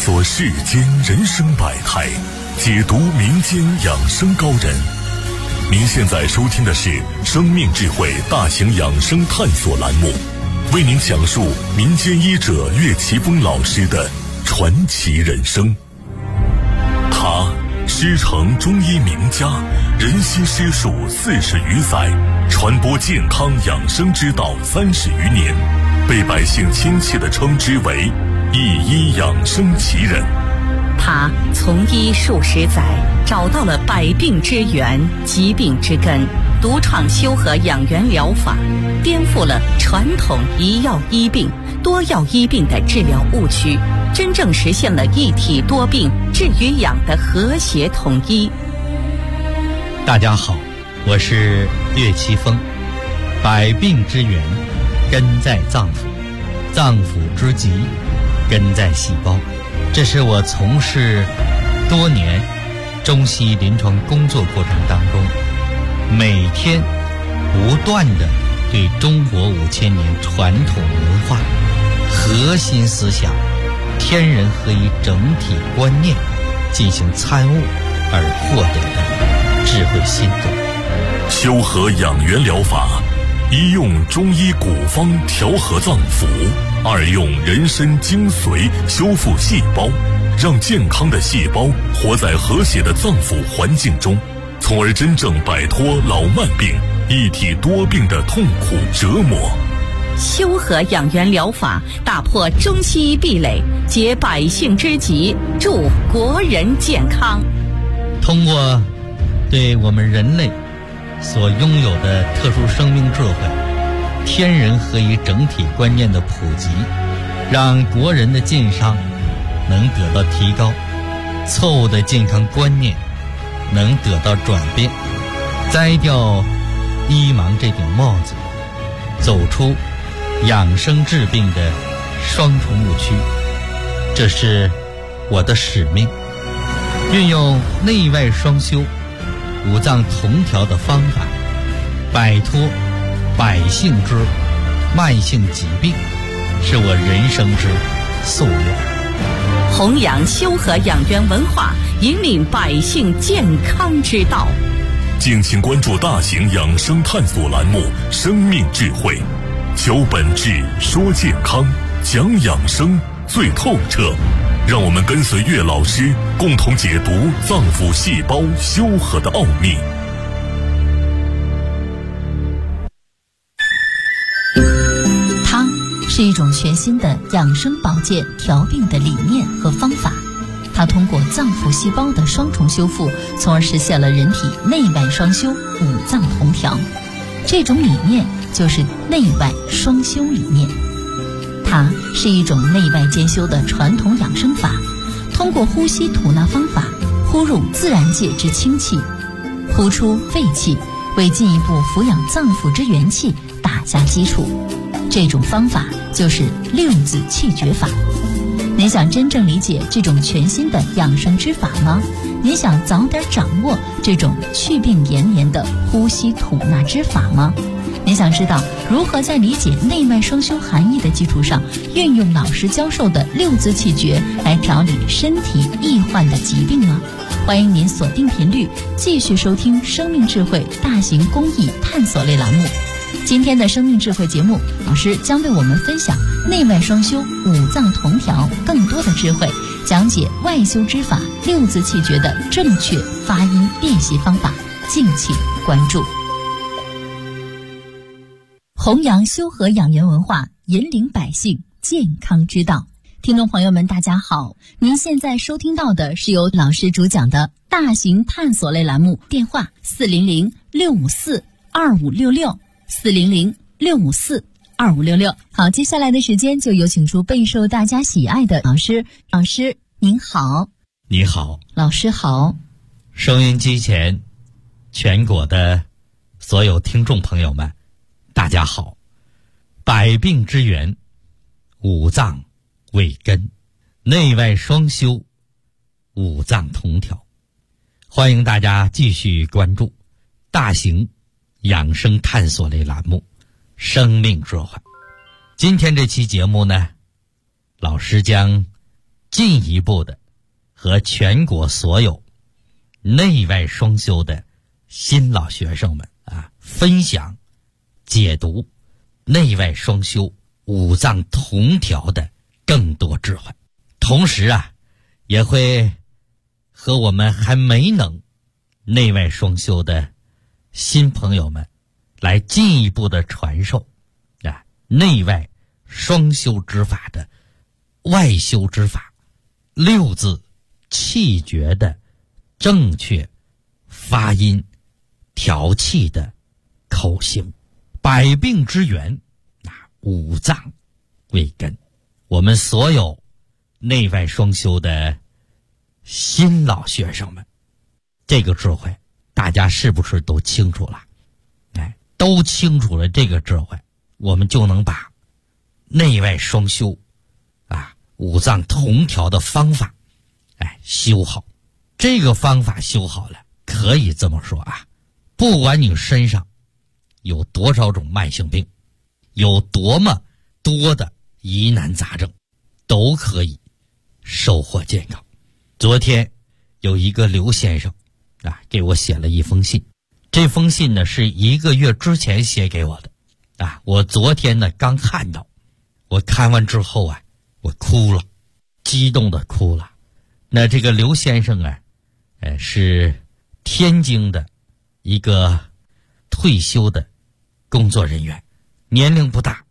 索世间人生百态，解读民间养生高人。您现在收听的是生命智慧大型养生探索栏目，为您讲述民间医者岳奇峰老师的传奇人生。他师承中医名家，人心师术40余载，传播健康养生之道30余年，被百姓亲切地称之为一医养生奇人。 他从医数十载，找到了百病之源、疾病之根，独创修和养元疗法，颠覆了传统一药医病、多药医病的治疗误区，真正实现了一体多病、治与养的和谐统一。 大家好，我是岳奇峰。百病之源根在脏腑，脏腑之疾根在细胞。这是我从事多年中西医临床工作过程当中，每天不断地对中国5000年传统文化核心思想天人合一整体观念进行参悟而获得的智慧心得。 修和养元疗法，一用中医古方调和脏腑，二用人参精髓修复细胞，让健康的细胞活在和谐的脏腑环境中，从而真正摆脱老慢病、一体多病的痛苦折磨。 修和养元疗法打破中西医壁垒，解百姓之急，助国人健康。 通过对我们人类所拥有的特殊生命智慧、天人合一整体观念的普及，让国人的健康能得到提高，错误的健康观念能得到转变，摘掉医盲这顶帽子，走出养生治病的双重误区。这是我的使命，运用内外双修、五脏同调的方法，摆脱百姓之慢性疾病，是我人生之夙愿。 弘扬修和养元文化，引领百姓健康之道。 敬请关注大型养生探索栏目《生命智慧》，求本质，说健康，讲养生最透彻。让我们跟随岳老师，共同解读脏腑细胞修和的奥秘。 它是一种全新的养生保健调病的理念和方法，它通过脏腑细胞的双重修复，从而实现了人体内外双修、五脏同调。这种理念就是内外双修理念。它是一种内外兼修的传统养生法，通过呼吸吐纳方法，呼入自然界之清气，呼出废气，为进一步抚养脏腑之元气打下基础。这种方法就是六字气诀法。您想真正理解这种全新的养生之法吗？您想早点掌握这种祛病延年的呼吸吐纳之法吗？您想知道如何在理解内外双修含义的基础上，运用老师教授的六字气诀来调理身体易患的疾病吗？欢迎您锁定频率，继续收听生命智慧大型公益探索类栏目。今天的生命智慧节目，老师将为我们分享内外双修、五脏同调更多的智慧，讲解外修之法六字气诀的正确发音练习方法，敬请关注。弘扬修和养元文化，引领百姓健康之道。听众朋友们大家好，您现在收听到的是由老师主讲的大型探索类栏目，电话400-654-2566 400-654-2566。好，接下来的时间就有请出备受大家喜爱的老师。老师您好。 你好。 老师好。 收音机前全国的所有听众朋友们大家好。百病之源，五脏为根，内外双修，五脏同调。欢迎大家继续关注大型养生探索类栏目生命智慧。今天这期节目呢，老师将进一步的和全国所有内外双修的新老学生们分享解读内外双修五脏同调的更多智慧，同时也会和我们还没能内外双修的新朋友们来进一步的传授内外双修之法的外修之法六字气诀的正确发音调气的口型，百病之源五脏为根。我们所有内外双修的新老学生们，这个智慧大家是不是都清楚了？都清楚了这个智慧，我们就能把内外双修五脏同调的方法修好。这个方法修好了，可以这么说不管你身上有多少种慢性病，有多么多的疑难杂症，都可以收获健康。昨天有一个刘先生给我写了一封信，这封信呢是1个月之前写给我的我昨天呢刚看到，我看完之后我哭了，激动的哭了。那这个刘先生是天津的一个退休的工作人员，年龄不大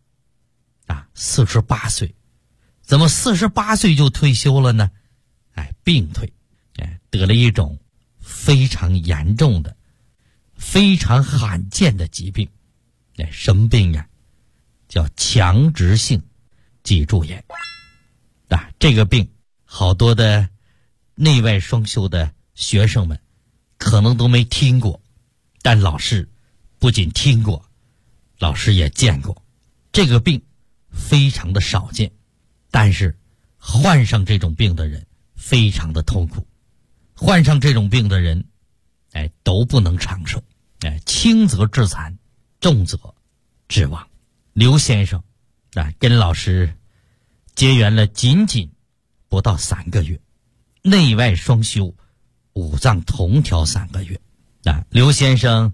48岁。怎么48岁就退休了呢？病退，得了一种非常严重的非常罕见的疾病。什么病叫强直性脊柱炎。这个病好多的内外双修的学生们可能都没听过，但老师不仅听过，老师也见过。这个病非常的少见，但是患上这种病的人非常的痛苦，患上这种病的人都不能长寿，轻则致残，重则致亡。刘先生跟老师结缘了仅仅不到3个月，内外双修五脏同调3个月。刘先生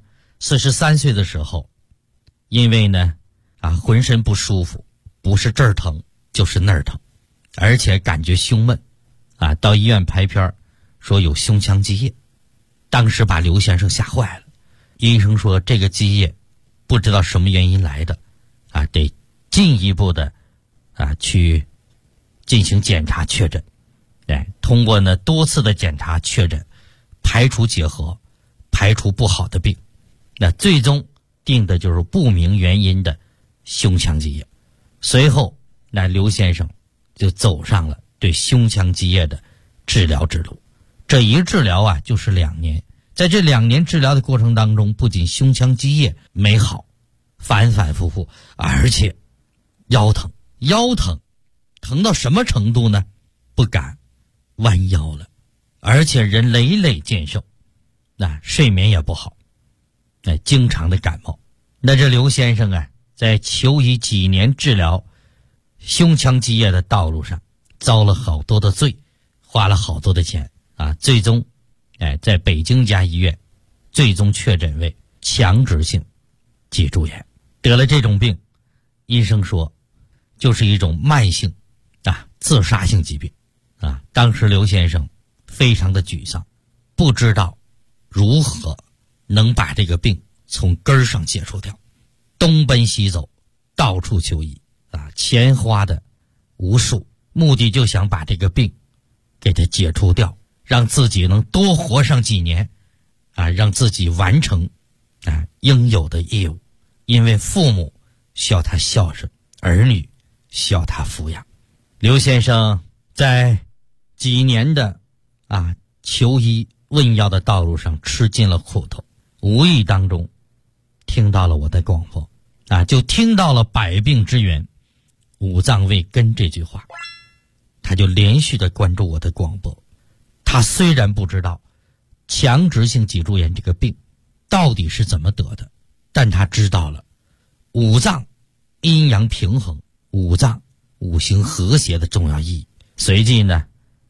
43岁的时候，因为呢浑身不舒服，不是这儿疼就是那儿疼，而且感觉胸闷到医院拍片说有胸腔积液。当时把刘先生吓坏了，医生说这个积液不知道什么原因来的得进一步的去进行检查确诊。通过呢多次的检查确诊，排除结核，排除不好的病，那最终定的就是不明原因的胸腔积液。随后那刘先生就走上了对胸腔积液的治疗之路。这一治疗就是2年。在这2年治疗的过程当中，不仅胸腔积液没好，反反复复，而且腰疼疼到什么程度呢？不敢弯腰了，而且人累累健寿，睡眠也不好，经常的感冒。那这刘先生在求医几年治疗胸腔积液的道路上遭了好多的罪，花了好多的钱最终在北京家医院最终确诊为强直性脊柱炎。得了这种病，医生说就是一种慢性自杀性疾病当时刘先生非常的沮丧，不知道如何能把这个病从根儿上解除掉，东奔西走，到处求医钱花的无数，目的就想把这个病给它解除掉，让自己能多活上几年让自己完成应有的义务。因为父母需要他孝顺，儿女需要他抚养。刘先生在几年的求医问药的道路上吃尽了苦头，无意当中听到了我的广播就听到了百病之源五脏为根这句话，他就连续的关注我的广播。他虽然不知道强直性脊柱炎这个病到底是怎么得的，但他知道了五脏阴阳平衡，五脏五行和谐的重要意义。随即呢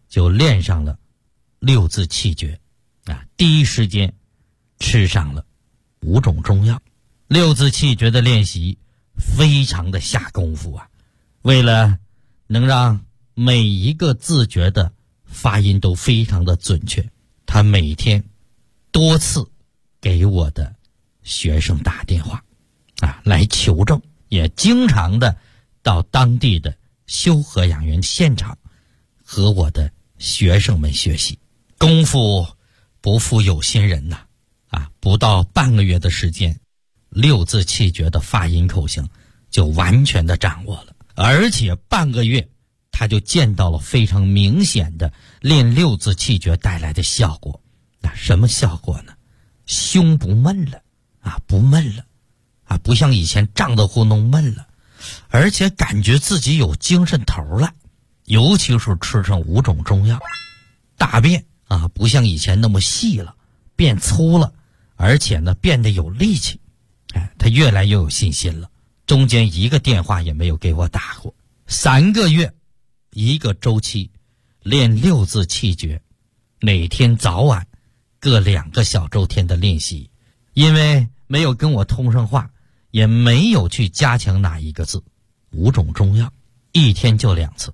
就练上了六字气诀啊，第一时间吃上了5种中药。六字气诀的练习非常的下功夫啊，为了能让每一个字诀的发音都非常的准确，他每天多次给我的学生打电话啊来求证，也经常的到当地的修和养元现场和我的学生们学习。功夫不负有心人呐，不到半个月的时间，六字气诀的发音口型就完全的掌握了，而且半个月他就见到了非常明显的练六字气诀带来的效果。什么效果呢？胸不闷了不闷了不像以前胀得糊弄闷了，而且感觉自己有精神头了，尤其是吃上5种中药，大便不像以前那么细了，变粗了，而且呢变得有力气。他越来越有信心了，中间一个电话也没有给我打过。3个月一个周期练六字气诀，每天早晚各2个小周天的练习，因为没有跟我通上话，也没有去加强哪一个字，5种中药一天就2次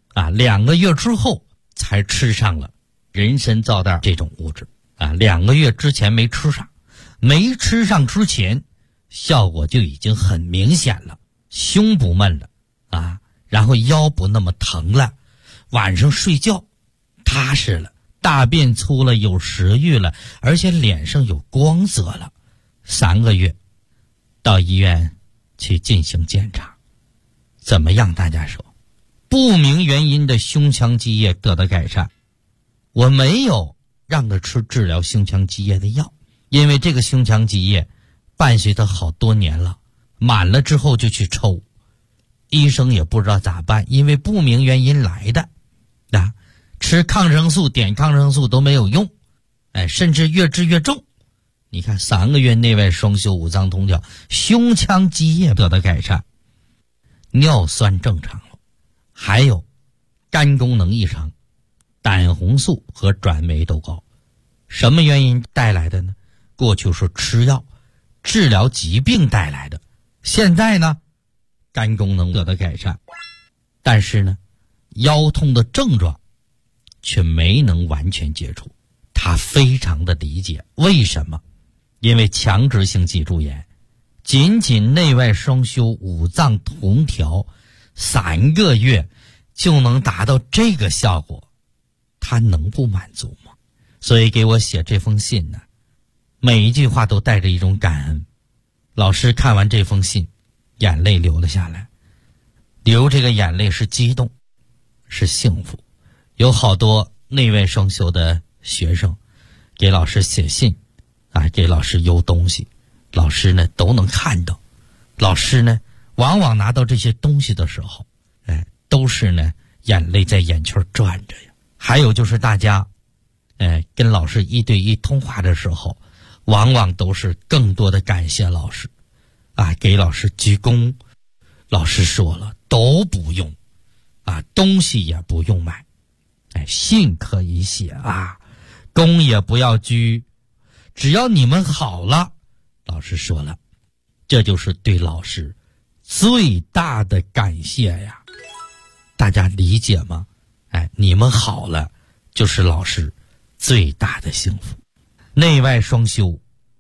2个月之后才吃上了人参皂苷这种物质2个月之前没吃上，没吃上之前效果就已经很明显了，胸不闷了然后腰不那么疼了，晚上睡觉踏实了，大便粗了，有食欲了，而且脸上有光泽了。3个月到医院去进行检查，怎么样？大家说，不明原因的胸腔积液得到改善。我没有让他吃治疗胸腔积液的药，因为这个胸腔积液伴随他好多年了，满了之后就去抽，医生也不知道咋办，因为不明原因来的吃抗生素点抗生素都没有用，甚至越治越重。你看3个月内外双修5脏通调，胸腔积液得到改善，尿酸正常了，还有肝功能异常，胆红素和转酶都高。什么原因带来的呢？过去是吃药治疗疾病带来的，现在呢肝功能得到改善，但是呢腰痛的症状却没能完全解除。他非常的理解，为什么？因为强直性脊柱炎仅仅内外双修5脏同调3个月就能达到这个效果，他能不满足吗？所以给我写这封信呢，每一句话都带着一种感恩。老师看完这封信，眼泪流了下来，流这个眼泪是激动，是幸福。有好多内外双修的学生给老师写信给老师邮东西，老师呢都能看到。老师呢往往拿到这些东西的时候都是呢眼泪在眼圈转着呀。还有就是大家跟老师1对1通话的时候，往往都是更多的感谢老师给老师鞠躬。老师说了都不用东西也不用买，信可以写躬也不要鞠，只要你们好了。老师说了，这就是对老师最大的感谢呀。大家理解吗？你们好了就是老师最大的幸福。内外双修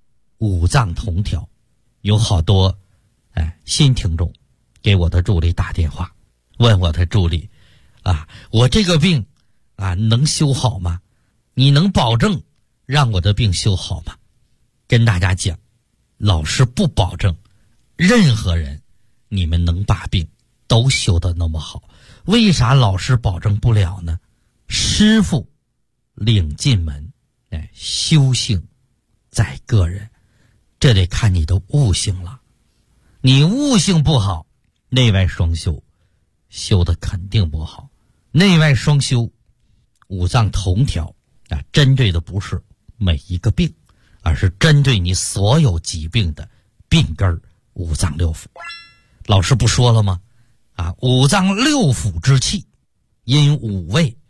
5脏同调，有好多新听众给我的助理打电话，问我的助理我这个病能修好吗？你能保证让我的病修好吗？跟大家讲，老师不保证任何人你们能把病都修得那么好。为啥老师保证不了呢？师傅领进门，修行在个人，这得看你的悟性了。你悟性不好，内外双修修的肯定不好。内外双修5脏同调针对的不是每一个病，而是针对你所有疾病的病根5脏6腑。老师不说了吗？5脏6腑之气因5味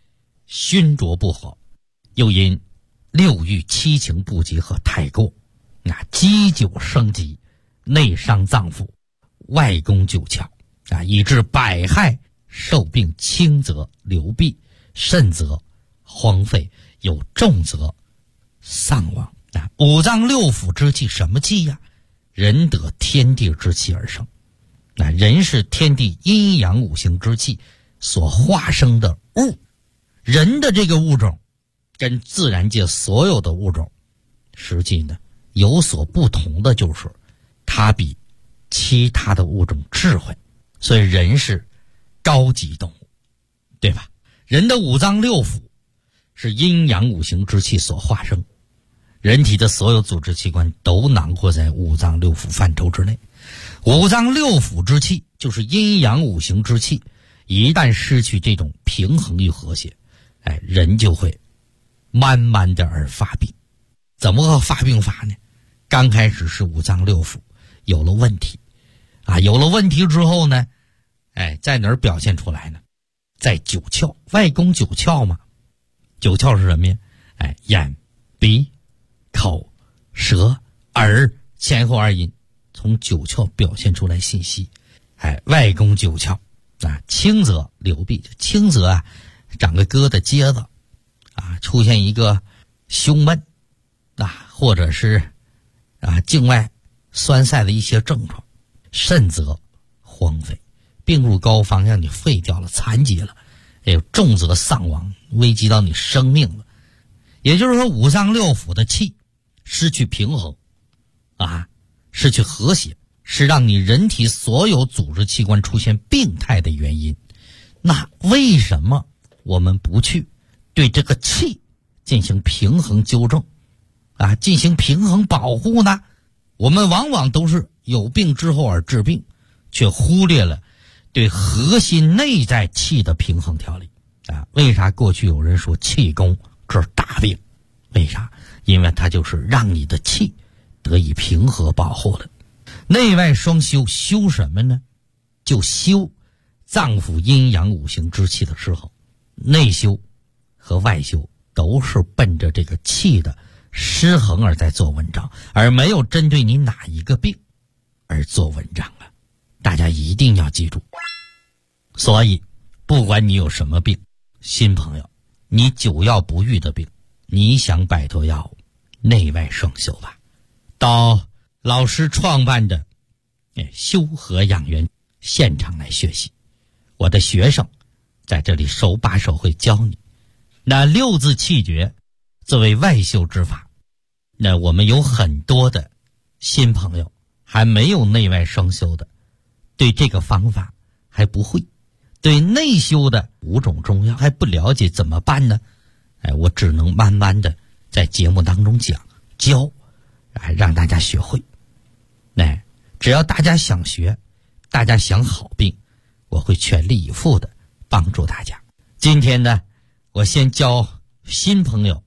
熏灼不好，又因六欲七情不及和太过，积久生疾，内伤脏腑，外攻九窍，以致百害，受病轻则流弊，甚则荒废，有重则丧亡。五脏六腑之气什么气呀？人得天地之气而生。人是天地阴阳五行之气所化生的物。人的这个物种跟自然界所有的物种实际呢有所不同的，就是它比其他的物种智慧，所以人是高级动物，对吧？人的五脏六腑是阴阳五行之气所化生，人体的所有组织器官都囊括在五脏六腑范畴之内。五脏六腑之气就是阴阳五行之气，一旦失去这种平衡与和谐，人就会慢慢的而发病。怎么个发病法呢？刚开始是五脏六腑有了问题有了问题之后呢，在哪儿表现出来呢？在九窍，外攻九窍嘛。九窍是什么呀？眼、鼻、口、舌、耳，前后二阴，从九窍表现出来信息。外攻九窍轻则流弊，轻则长个疙瘩疖子出现一个胸闷或者是境外栓塞的一些症状，甚则荒废，病入膏肓，让你废掉了，残疾了，重则丧亡，危及到你生命了。也就是说，五脏六腑的气失去平衡失去和谐，是让你人体所有组织器官出现病态的原因。那为什么我们不去对这个气进行平衡纠正进行平衡保护呢？我们往往都是有病之后而治病，却忽略了对核心内在气的平衡调理为啥过去有人说气功这是大病？为啥？因为它就是让你的气得以平和保护的。内外双修，修什么呢？就修脏腑阴阳五行之气的时候，内修和外修都是奔着这个气的失衡而在做文章，而没有针对你哪一个病而做文章大家一定要记住。所以不管你有什么病，新朋友，你久药不愈的病，你想摆脱药物，内外双修吧。到老师创办的修和养元现场来学习，我的学生在这里手把手会教你。那六字气诀作为外修之法，那我们有很多的新朋友还没有内外双修的，对这个方法还不会，对内修的5种中药还不了解，怎么办呢？我只能慢慢的在节目当中讲教，让大家学会。只要大家想学，大家想好病，我会全力以赴的帮助大家。今天呢，我先教新朋友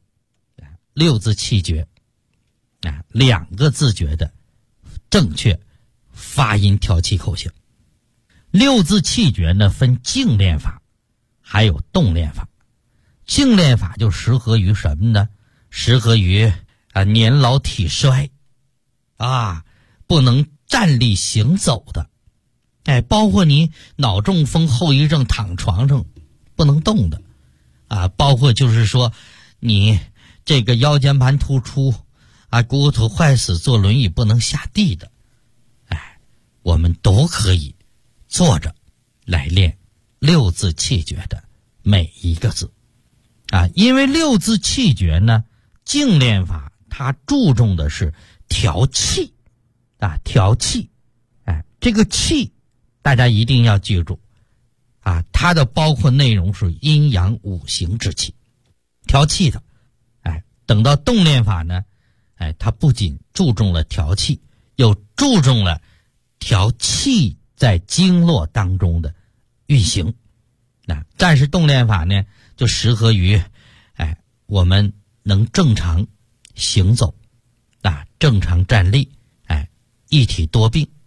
6字气诀2个字诀的正确发音调气口型。6字气诀呢分静练法还有动练法。静练法就适合于什么呢？适合于年老体衰不能站立行走的，包括你脑中风后遗症躺床上不能动的包括就是说你这个腰间盘突出骨头坏死坐轮椅不能下地的，我们都可以坐着来练6字气诀的每一个字因为6字气诀呢，静练法它注重的是调气调气这个气大家一定要记住它的包括内容是阴阳五行之气，调气的等到动练法呢它不仅注重了调气，又注重了调气在经络当中的运行。战士动练法呢就适合于我们能正常行走正常站立一体多病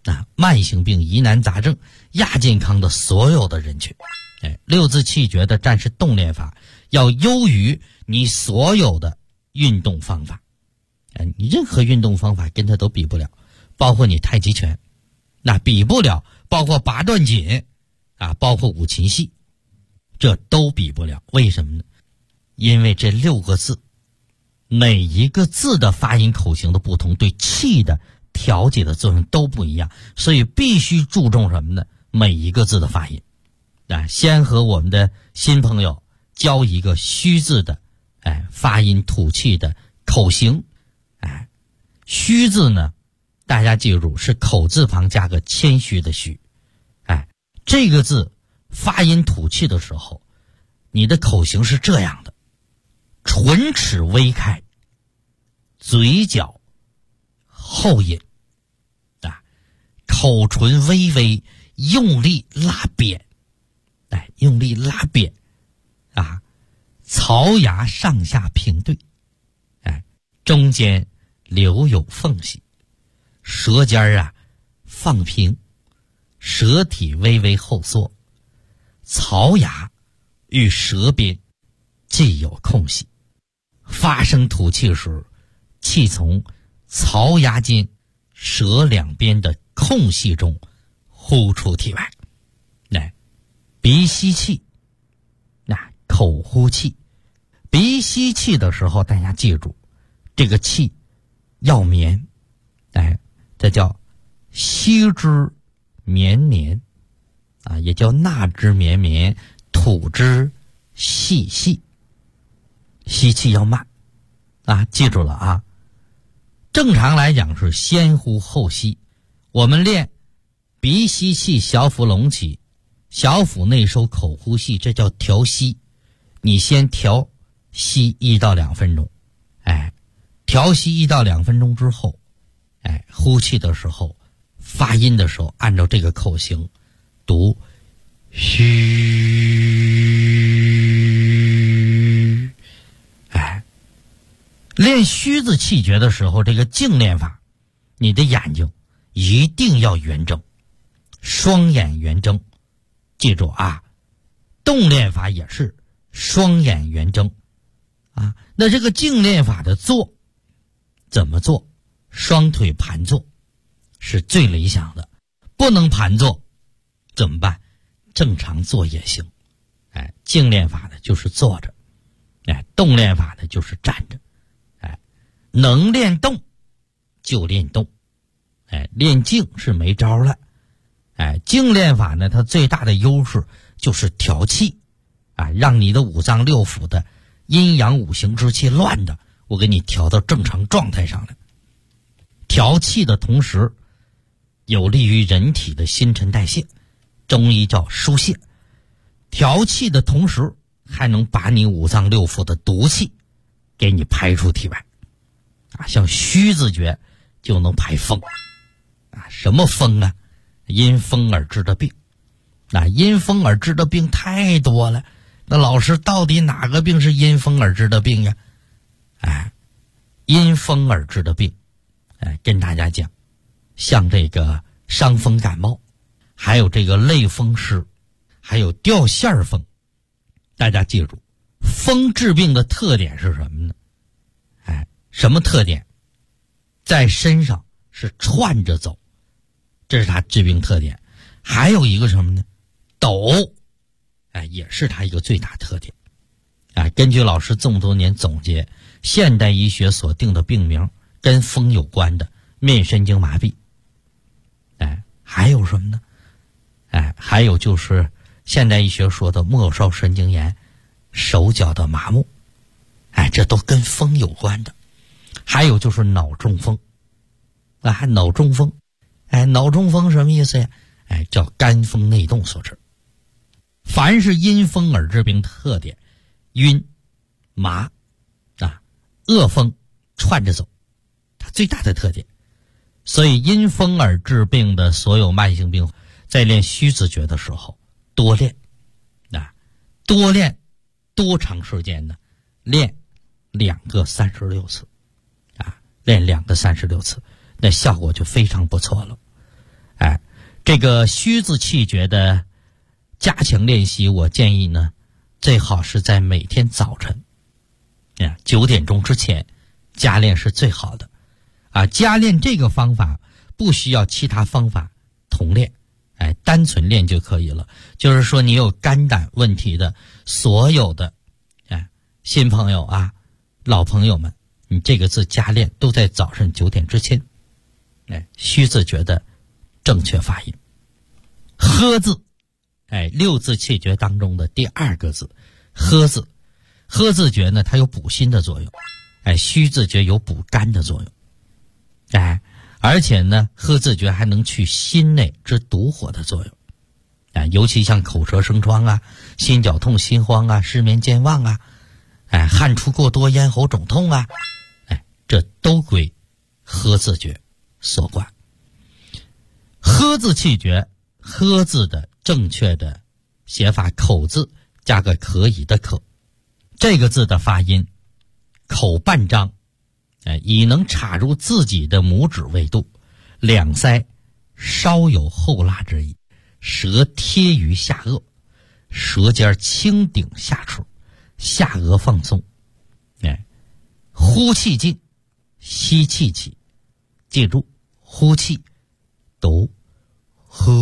慢性病、疑难杂症、亚健康的所有的人群。六字气诀的战士动练法要优于你所有的运动方法。你任何运动方法跟它都比不了，包括你太极拳，那比不了，包括八段锦包括五禽戏，这都比不了。为什么呢？因为这6个字每一个字的发音口型的不同，对气的调节的作用都不一样，所以必须注重什么呢？每一个字的发音。先和我们的新朋友教一个虚字的发音吐气的口型。虚字呢，大家记住是口字旁加个谦虚的虚。这个字发音吐气的时候，你的口型是这样的：唇齿微开，嘴角后引，口唇微微用力拉扁，用力拉扁，槽牙上下平对，中间留有缝隙，舌尖放平，舌体微微后缩，槽牙与舌边既有空隙，发声吐气时，气从槽牙间舌两边的空隙中呼出体外。鼻吸气，口呼气。鼻吸气的时候，大家记住，这个气要绵，这叫吸之绵绵，也叫纳之绵绵，吐之细细。吸气要慢，记住了正常来讲是先呼后吸，我们练鼻吸气，小腹隆起，小腹内收，口呼气，这叫调息。你先调息1到2分钟，调息1到2分钟之后，呼气的时候，发音的时候，按照这个口型读虚。练虚字气诀的时候，这个静练法，你的眼睛一定要圆睁，双眼圆睁。记住动练法也是双眼圆睁那这个静练法的坐怎么做？双腿盘坐是最理想的，不能盘坐怎么办？正常坐也行。静练法的就是坐着，动练法的就是站着。能练动就练动，练静是没招了。静练法呢，它最大的优势就是调气，让你的五脏六腑的阴阳五行之气乱的，我给你调到正常状态上来。调气的同时，有利于人体的新陈代谢，中医叫疏泄。调气的同时，还能把你五脏六腑的毒气给你排出体外。像虚字诀就能排风什么风因风而致的病。因风而致的病太多了，那老师到底哪个病是因风而致的病呀？因风而致的病，跟大家讲，像这个伤风感冒，还有这个类风湿，还有掉线风。大家记住，风治病的特点是什么呢？什么特点？在身上是串着走，这是它治病特点。还有一个什么呢？抖，也是它一个最大特点。根据老师这么多年总结，现代医学所定的病名跟风有关的，面神经麻痹。还有什么呢？还有就是现代医学说的末梢神经炎、手脚的麻木，这都跟风有关的。还有就是脑中风，脑中风，脑中风什么意思呀？叫肝风内动所致。凡是因风而致病特点，晕、麻、恶风串着走，它最大的特点。所以因风而致病的所有慢性病，在练虚字诀的时候多练，多练多长时间呢？练2个36次，练2个36次，那效果就非常不错了。 这个虚字气诀的加强练习，我建议呢，最好是在每天早晨9点钟之前加练是最好的加练这个方法不需要其他方法同练，单纯练就可以了。就是说你有肝胆问题的所有的新朋友老朋友们，你这个字加练都在早上9点之前。虚字诀的正确发音，呵字6字气诀当中的第2个字呵字。呵字诀呢，它有补心的作用，虚字诀有补肝的作用，而且呢，呵字诀还能去心内之毒火的作用，尤其像口舌生疮心绞痛、心慌失眠健忘汗出过多、咽喉肿痛这都归呵字诀所管。呵字气诀，呵字的正确的写法，口字加个可以的可，这个字的发音口半张，以能插入自己的拇指为度，两腮稍有后拉之意，舌贴于下颚，舌尖轻顶下齿，下颚放松，呼气进，吸气起，记住呼气读呼，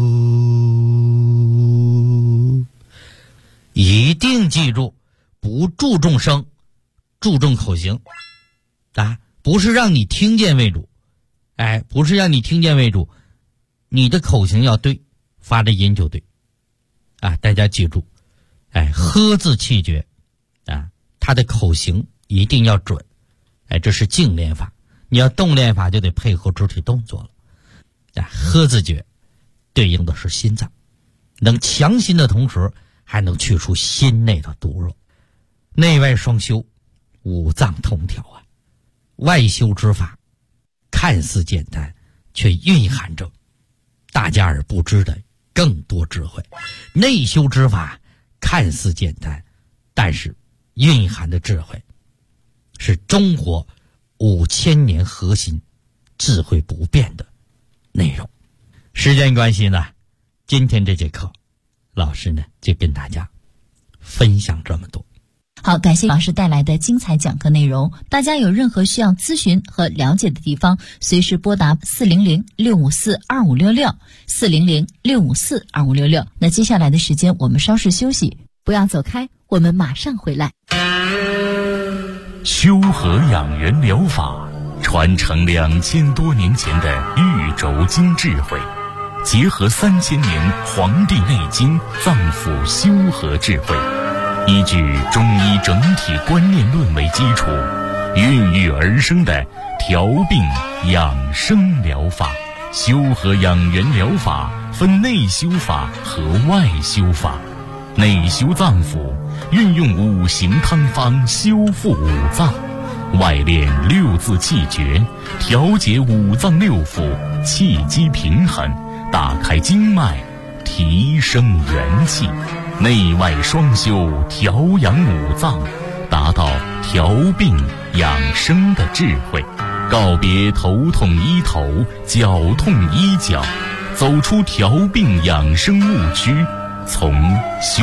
一定记住不注重声，注重口型不是让你听见为主，不是让你听见为主，你的口型要对，发的音就对大家记住呵字气诀它的口型一定要准，这是静练法，你要动练法就得配合肢体动作了呵字诀对应的是心脏，能强心的同时还能去除心内的毒热，内外双修，五脏同调外修之法看似简单，却蕴含着大家而不知的更多智慧。内修之法看似简单，但是蕴含的智慧是中国5000年核心智慧不变的内容。时间关系呢，今天这节课老师呢就跟大家分享这么多。 好，感谢老师带来的精彩讲课内容。大家有任何需要咨询和了解的地方，随时拨打400-654-2566 400-654-2566。那接下来的时间我们稍事休息，不要走开，我们马上回来。 修和养元疗法传承2000多年前的玉轴经智慧，结合3000年《黄帝内经》脏腑修和智慧，依据中医整体观念论为基础，孕育而生的调病养生疗法。修和养元疗法分内修法和外修法。内修脏腑，运用5行汤方修复五脏；外练6字气诀，调节五脏六腑，气机平衡，打开经脉，提升元气。内外双修，调养五脏，达到调病养生的智慧。告别头痛医头，脚痛医脚，走出调病养生误区，从修